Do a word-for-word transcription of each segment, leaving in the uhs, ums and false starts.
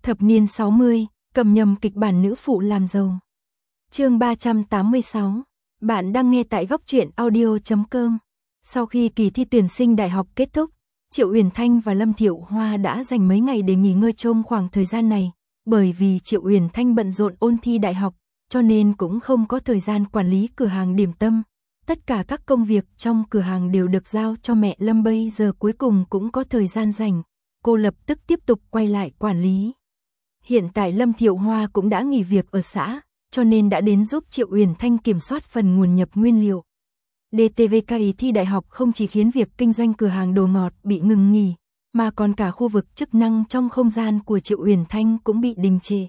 Thập niên sáu mươi, cầm nhầm kịch bản nữ phụ làm giàu. Chương ba trăm tám mươi sáu. Bạn đang nghe tại góc truyện audio chấm com. Sau khi kỳ thi tuyển sinh đại học kết thúc, Triệu Uyển Thanh và Lâm Thiệu Hoa đã dành mấy ngày để nghỉ ngơi trong khoảng thời gian này, bởi vì Triệu Uyển Thanh bận rộn ôn thi đại học, cho nên cũng không có thời gian quản lý cửa hàng điểm tâm. Tất cả các công việc trong cửa hàng đều được giao cho mẹ Lâm, bây giờ cuối cùng cũng có thời gian rảnh, cô lập tức tiếp tục quay lại quản lý. Hiện tại Lâm Thiệu Hoa cũng đã nghỉ việc ở xã, cho nên đã đến giúp Triệu Uyển Thanh kiểm soát phần nguồn nhập nguyên liệu. đê tê vê kỳ thi đại học không chỉ khiến việc kinh doanh cửa hàng đồ ngọt bị ngừng nghỉ, mà còn cả khu vực chức năng trong không gian của Triệu Uyển Thanh cũng bị đình trệ.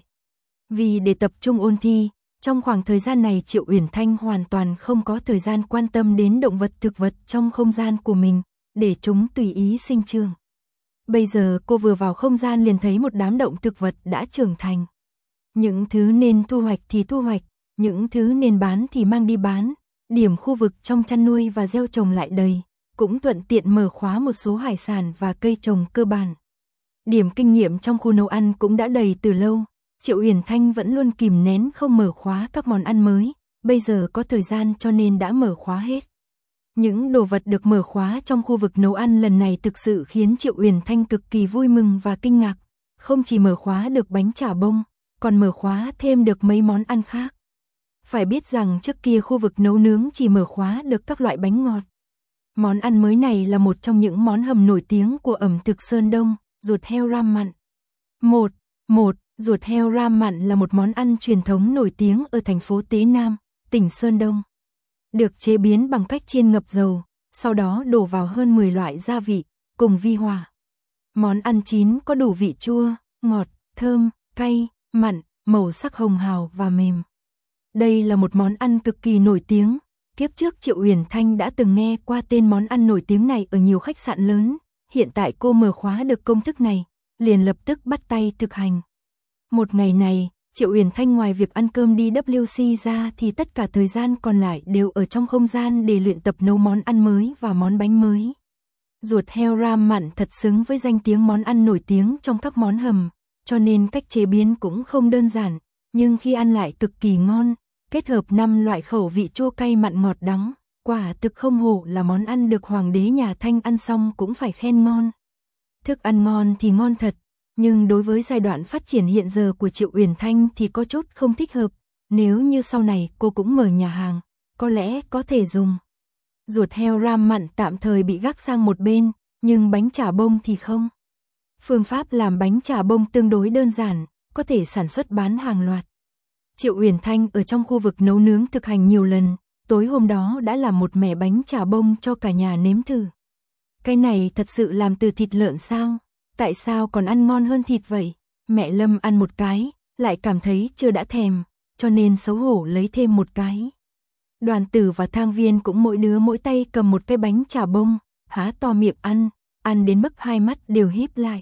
Vì để tập trung ôn thi, trong khoảng thời gian này Triệu Uyển Thanh hoàn toàn không có thời gian quan tâm đến động vật thực vật trong không gian của mình, để chúng tùy ý sinh trưởng. Bây giờ cô vừa vào không gian liền thấy một đám động thực vật đã trưởng thành. Những thứ nên thu hoạch thì thu hoạch, những thứ nên bán thì mang đi bán, điểm khu vực trong chăn nuôi và gieo trồng lại đầy, cũng thuận tiện mở khóa một số hải sản và cây trồng cơ bản. Điểm kinh nghiệm trong khu nấu ăn cũng đã đầy từ lâu, Triệu Uyển Thanh vẫn luôn kìm nén không mở khóa các món ăn mới, bây giờ có thời gian cho nên đã mở khóa hết. Những đồ vật được mở khóa trong khu vực nấu ăn lần này thực sự khiến Triệu Uyển Thanh cực kỳ vui mừng và kinh ngạc, không chỉ mở khóa được bánh chả bông, còn mở khóa thêm được mấy món ăn khác. Phải biết rằng trước kia khu vực nấu nướng chỉ mở khóa được các loại bánh ngọt. Món ăn mới này là một trong những món hầm nổi tiếng của ẩm thực Sơn Đông, ruột heo ram mặn. Một, một, ruột heo ram mặn là một món ăn truyền thống nổi tiếng ở thành phố Tế Nam, tỉnh Sơn Đông. Được chế biến bằng cách chiên ngập dầu, sau đó đổ vào hơn mười loại gia vị, cùng vi hòa. Món ăn chín có đủ vị chua, ngọt, thơm, cay, mặn, màu sắc hồng hào và mềm. Đây là một món ăn cực kỳ nổi tiếng. Kiếp trước Triệu Uyển Thanh đã từng nghe qua tên món ăn nổi tiếng này ở nhiều khách sạn lớn. Hiện tại cô mở khóa được công thức này, liền lập tức bắt tay thực hành. Một ngày này, Triệu Uyển Thanh ngoài việc ăn cơm đi vê kép xê ra thì tất cả thời gian còn lại đều ở trong không gian để luyện tập nấu món ăn mới và món bánh mới. Ruột heo ram mặn thật xứng với danh tiếng món ăn nổi tiếng trong các món hầm, cho nên cách chế biến cũng không đơn giản, nhưng khi ăn lại cực kỳ ngon, kết hợp năm loại khẩu vị chua cay mặn ngọt đắng, quả thực không hổ là món ăn được hoàng đế nhà Thanh ăn xong cũng phải khen ngon. Thức ăn ngon thì ngon thật, nhưng đối với giai đoạn phát triển hiện giờ của Triệu Uyển Thanh thì có chút không thích hợp, nếu như sau này cô cũng mở nhà hàng, có lẽ có thể dùng. Ruột heo ram mặn tạm thời bị gác sang một bên, nhưng bánh chả bông thì không. Phương pháp làm bánh chả bông tương đối đơn giản, có thể sản xuất bán hàng loạt. Triệu Uyển Thanh ở trong khu vực nấu nướng thực hành nhiều lần, tối hôm đó đã làm một mẻ bánh chả bông cho cả nhà nếm thử. Cái này thật sự làm từ thịt lợn sao? Tại sao còn ăn ngon hơn thịt vậy? Mẹ Lâm ăn một cái, lại cảm thấy chưa đã thèm, cho nên xấu hổ lấy thêm một cái. Đoàn Tử và Thang Viên cũng mỗi đứa mỗi tay cầm một cái bánh chả bông, há to miệng ăn, ăn đến mức hai mắt đều híp lại.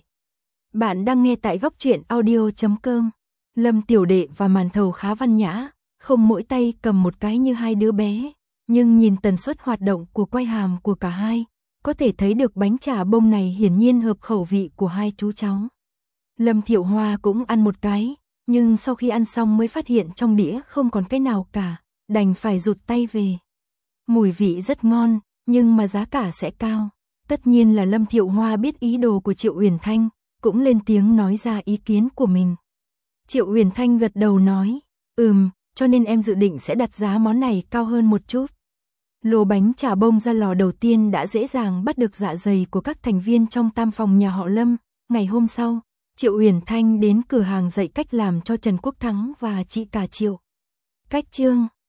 Bạn đang nghe tại góc truyện audio chấm com. Lâm Tiểu Đệ và Màn Thầu khá văn nhã, không mỗi tay cầm một cái như hai đứa bé, nhưng nhìn tần suất hoạt động của quai hàm của cả hai, có thể thấy được bánh chả bông này hiển nhiên hợp khẩu vị của hai chú cháu. Lâm Thiệu Hoa cũng ăn một cái, nhưng sau khi ăn xong mới phát hiện trong đĩa không còn cái nào cả, đành phải rụt tay về. Mùi vị rất ngon, nhưng mà giá cả sẽ cao. Tất nhiên là Lâm Thiệu Hoa biết ý đồ của Triệu Uyển Thanh, cũng lên tiếng nói ra ý kiến của mình. Triệu Uyển Thanh gật đầu nói, ừm, cho nên em dự định sẽ đặt giá món này cao hơn một chút. Lô bánh chả bông ra lò đầu tiên đã dễ dàng bắt được dạ dày của các thành viên trong tam phòng nhà họ Lâm. Ngày hôm sau, Triệu Uyển Thanh đến cửa hàng dạy cách làm cho Trần Quốc Thắng và chị cả Triệu. Cách chương